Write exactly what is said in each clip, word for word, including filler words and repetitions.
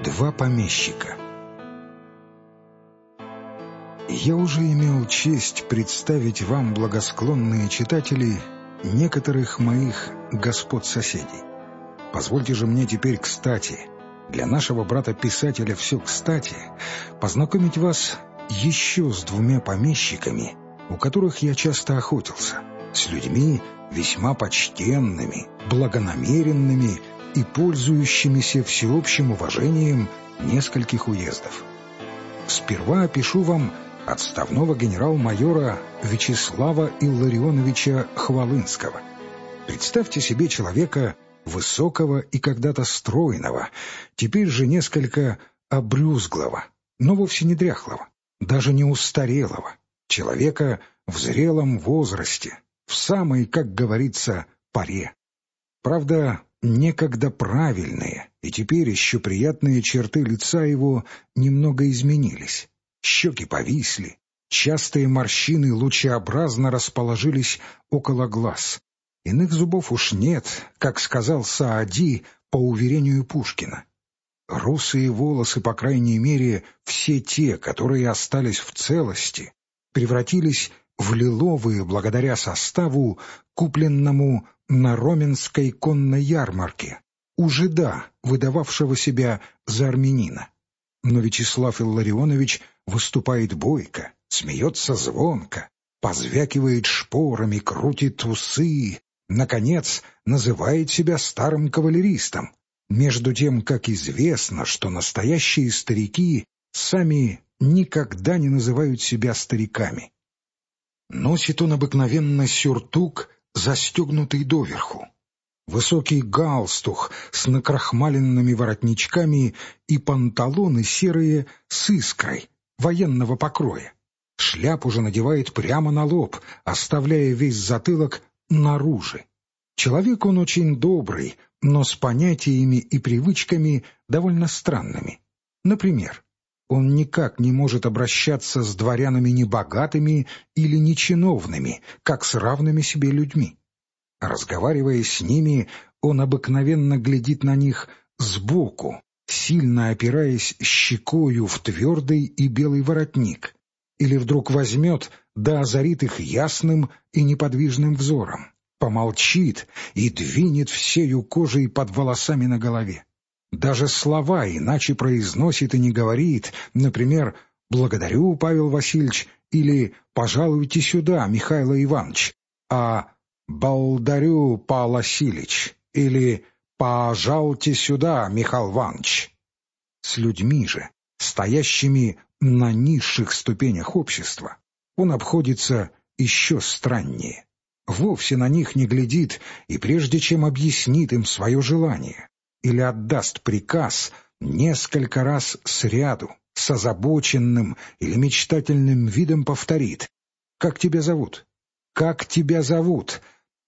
Два помещика. Я уже имел честь представить вам, благосклонные читатели, некоторых моих господ-соседей. Позвольте же мне теперь, кстати, для нашего брата-писателя все кстати, познакомить вас еще с двумя помещиками, у которых я часто охотился, с людьми весьма почтенными, благонамеренными и пользующимися всеобщим уважением нескольких уездов. Сперва опишу вам отставного генерал-майора Вячеслава Илларионовича Хвалынского. Представьте себе человека высокого и когда-то стройного, теперь же несколько обрюзглого, но вовсе не дряхлого, даже не устарелого, человека в зрелом возрасте, в самой, как говорится, поре. Правда, некогда правильные и теперь еще приятные черты лица его немного изменились. Щеки повисли, частые морщины лучеобразно расположились около глаз. Иных зубов уж нет, как сказал Саади по уверению Пушкина. Русые волосы, по крайней мере, все те, которые остались в целости, превратились в лиловые благодаря составу, купленному на Роменской конной ярмарке, у жида, выдававшего себя за армянина. Но Вячеслав Илларионович выступает бойко, смеется звонко, позвякивает шпорами, крутит усы, наконец, называет себя старым кавалеристом, между тем, как известно, что настоящие старики сами никогда не называют себя стариками. Носит он обыкновенно сюртук, застегнутый доверху, высокий галстух с накрахмаленными воротничками и панталоны серые с искрой, военного покроя. Шляпу же надевает прямо на лоб, оставляя весь затылок наружу. Человек он очень добрый, но с понятиями и привычками довольно странными. Например, он никак не может обращаться с дворянами небогатыми или нечиновными, как с равными себе людьми. Разговаривая с ними, он обыкновенно глядит на них сбоку, сильно опираясь щекою в твердый и белый воротник, или вдруг возьмет да озарит их ясным и неподвижным взором, помолчит и двинет всею кожей под волосами на голове. Даже слова иначе произносит и не говорит, например, «Благодарю, Павел Васильевич» или «Пожалуйте сюда, Михаил Иванович», а «Балдарю, Павел Васильевич» или «Пожалуйте сюда, Михаил Иванович». С людьми же, стоящими на низших ступенях общества, он обходится еще страннее. Вовсе на них не глядит и прежде чем объяснит им свое желание или отдаст приказ, несколько раз сряду, с озабоченным или мечтательным видом повторит: «Как тебя зовут? Как тебя зовут?»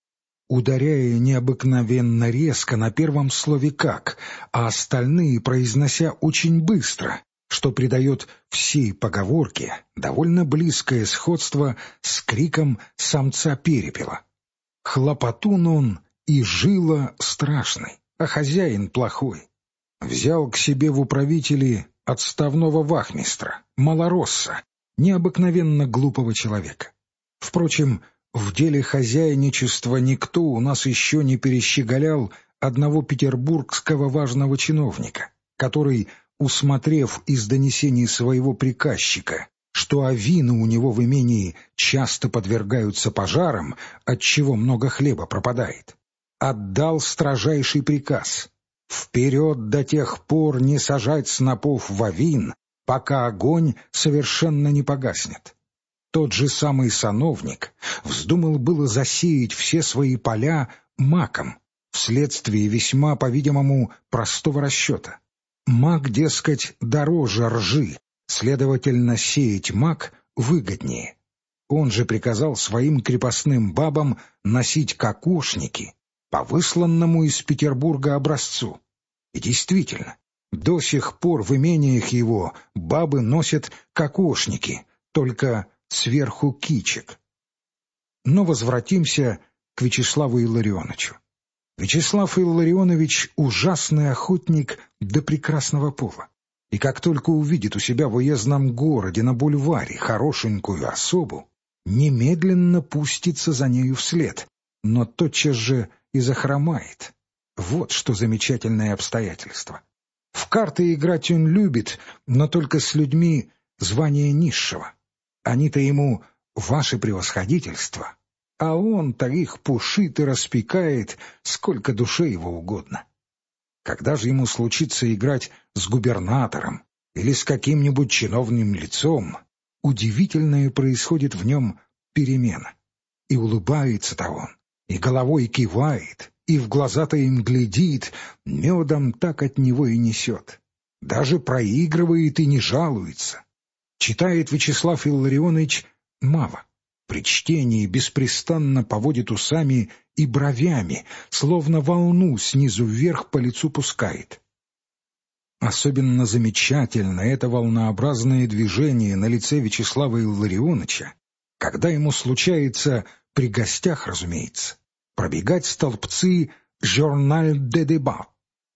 ударяя необыкновенно резко на первом слове «как», а остальные произнося очень быстро, что придает всей поговорке довольно близкое сходство с криком самца перепела. Хлопотун он и жила страшный, а хозяин плохой. Взял к себе в управители отставного вахмистра, малоросса, необыкновенно глупого человека. Впрочем, в деле хозяйничества никто у нас еще не перещеголял одного петербургского важного чиновника, который, усмотрев из донесений своего приказчика, что овины у него в имении часто подвергаются пожарам, отчего много хлеба пропадает, отдал строжайший приказ: вперед до тех пор не сажать снопов в овин, пока огонь совершенно не погаснет. Тот же самый сановник вздумал было засеять все свои поля маком, вследствие весьма, по-видимому, простого расчета. Мак, дескать, дороже ржи, следовательно, сеять мак выгоднее. Он же приказал своим крепостным бабам носить кокошники по высланному из Петербурга образцу. И действительно, до сих пор в имениях его бабы носят кокошники, только сверху кичек. Но возвратимся к Вячеславу Илларионовичу. Вячеслав Илларионович — ужасный охотник до прекрасного пола. И как только увидит у себя в уездном городе на бульваре хорошенькую особу, немедленно пустится за нею вслед, но тотчас же и захромает. Вот что замечательное обстоятельство. В карты играть он любит, но только с людьми звания низшего. Они-то ему «ваше превосходительство», а он-то их пушит и распекает, сколько душе его угодно. Когда же ему случится играть с губернатором или с каким-нибудь чиновным лицом, удивительное происходит в нем перемена. И улыбается-то он, и головой кивает, и в глаза-то им глядит, медом так от него и несет. Даже проигрывает и не жалуется. Читает Вячеслав Илларионович мало. При чтении беспрестанно поводит усами и бровями, словно волну снизу вверх по лицу пускает. Особенно замечательно это волнообразное движение на лице Вячеслава Илларионовича, когда ему случается, при гостях, разумеется, пробегать столбцы «Журналь де деба».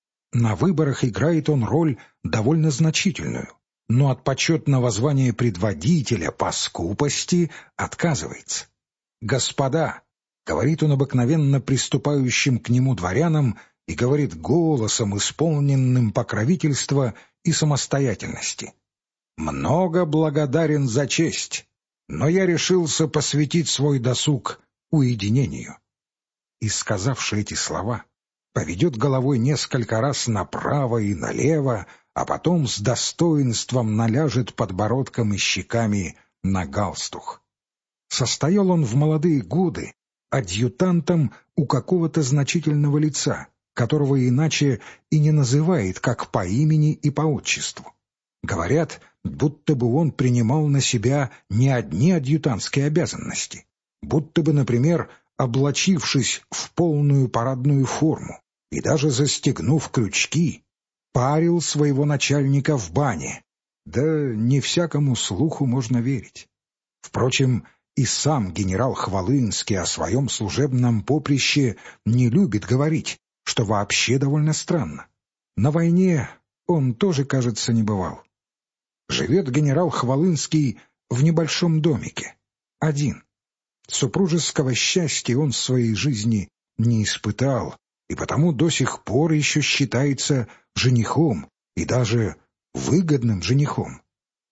На выборах играет он роль довольно значительную, но от почетного звания предводителя по скупости отказывается. «Господа», — говорит он обыкновенно приступающим к нему дворянам, и говорит голосом, исполненным покровительства и самостоятельности: «Много благодарен за честь, но я решился посвятить свой досуг уединению». И, сказавши эти слова, поведет головой несколько раз направо и налево, а потом с достоинством наляжет подбородком и щеками на галстух. Состоял он в молодые годы адъютантом у какого-то значительного лица, которого иначе и не называет, как по имени и по отчеству. Говорят, будто бы он принимал на себя не одни адъютантские обязанности, будто бы, например, облачившись в полную парадную форму и даже застегнув крючки, парил своего начальника в бане. Да не всякому слуху можно верить. Впрочем, и сам генерал Хвалынский о своем служебном поприще не любит говорить, что вообще довольно странно. На войне он тоже, кажется, не бывал. Живет генерал Хвалынский в небольшом домике, один. Супружеского счастья он в своей жизни не испытал, и потому до сих пор еще считается женихом, и даже выгодным женихом.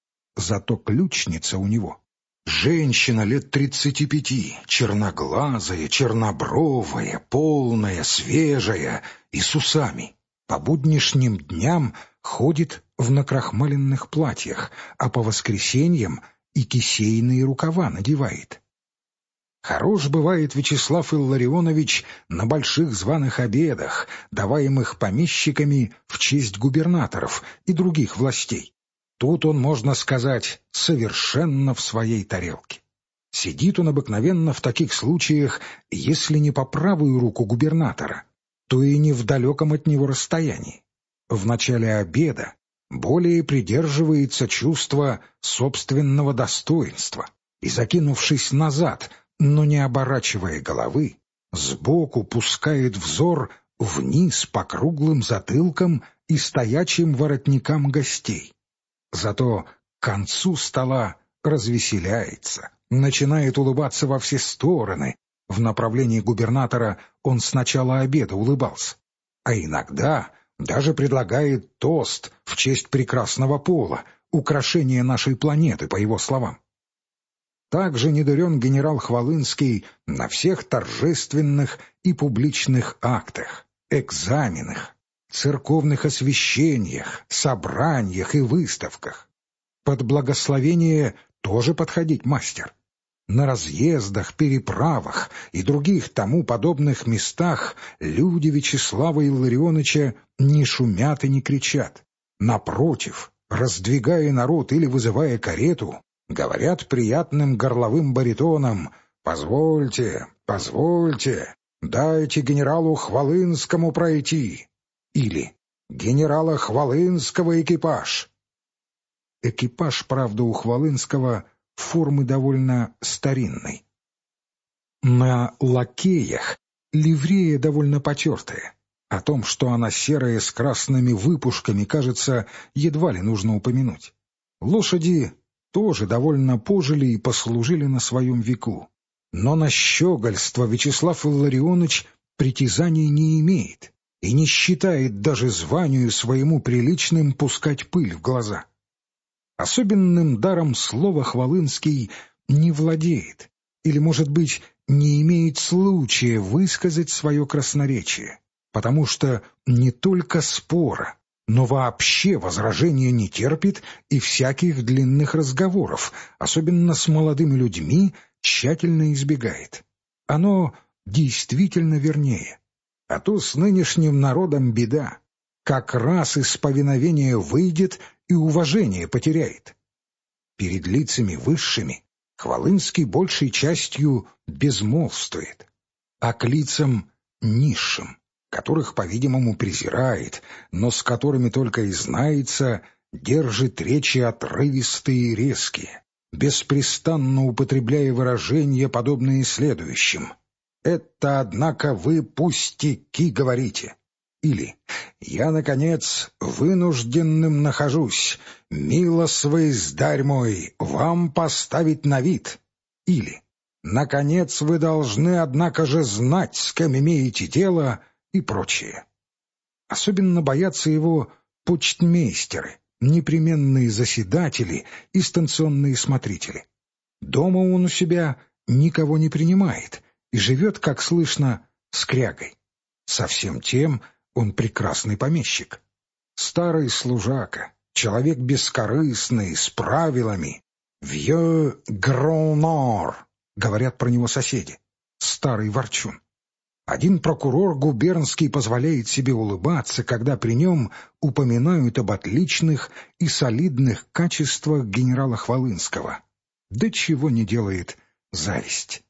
Зато ключница у него — женщина лет тридцати пяти, черноглазая, чернобровая, полная, свежая и с усами. По буднишним дням ходит в накрахмаленных платьях, а по воскресеньям и кисейные рукава надевает. Хорош бывает Вячеслав Илларионович на больших званых обедах, даваемых помещиками в честь губернаторов и других властей. Тут он, можно сказать, совершенно в своей тарелке. Сидит он обыкновенно в таких случаях, если не по правую руку губернатора, то и не в далеком от него расстоянии. В начале обеда более придерживается чувства собственного достоинства и, закинувшись назад, но не оборачивая головы, сбоку пускает взор вниз по круглым затылкам и стоячим воротникам гостей. Зато к концу стола развеселяется, начинает улыбаться во все стороны. В направлении губернатора он с начала обеда улыбался, а иногда даже предлагает тост в честь прекрасного пола, украшения нашей планеты, по его словам. Также недурен генерал Хвалынский на всех торжественных и публичных актах, экзаменах, церковных освящениях, собраниях и выставках. Под благословение тоже подходить мастер. На разъездах, переправах и других тому подобных местах люди Вячеслава Илларионовича не шумят и не кричат. Напротив, раздвигая народ или вызывая карету, говорят приятным горловым баритоном: «Позвольте, позвольте, дайте генералу Хвалынскому пройти». Или «Генерала Хвалынского экипаж». Экипаж, правда, у Хвалынского формы довольно старинной. На лакеях ливрея довольно потертая. О том, что она серая с красными выпушками, кажется, едва ли нужно упомянуть. Лошади тоже довольно пожили и послужили на своем веку. Но на щегольство Вячеслав Илларионыч притязаний не имеет и не считает даже званию своему приличным пускать пыль в глаза. Особенным даром слова Хвалынский не владеет, или, может быть, не имеет случая высказать свое красноречие, потому что не только спора, но вообще возражения не терпит и всяких длинных разговоров, особенно с молодыми людьми, тщательно избегает. Оно действительно вернее. А то с нынешним народом беда. Как раз из повиновения выйдет и уважение потеряет. Перед лицами высшими Хвалынский большей частью безмолвствует, а к лицам низшим, которых, по-видимому, презирает, но с которыми только и знается, держит речи отрывистые и резкие, беспрестанно употребляя выражения, подобные следующим: «Это, однако, вы пустяки говорите». Или «Я, наконец, вынужденным нахожусь, милосвый здарь мой, вам поставить на вид». Или «Наконец, вы должны, однако же, знать, с кем имеете дело», и прочее. Особенно боятся его почтмейстеры, непременные заседатели и станционные смотрители. Дома он у себя никого не принимает и живет, как слышно, скрягой. Совсем тем он прекрасный помещик. Старый служака, человек бескорыстный, с правилами. «Vieux grand-nord», говорят про него соседи, старый ворчун. Один прокурор губернский позволяет себе улыбаться, когда при нем упоминают об отличных и солидных качествах генерала Хвалынского. Да чего не делает зависть.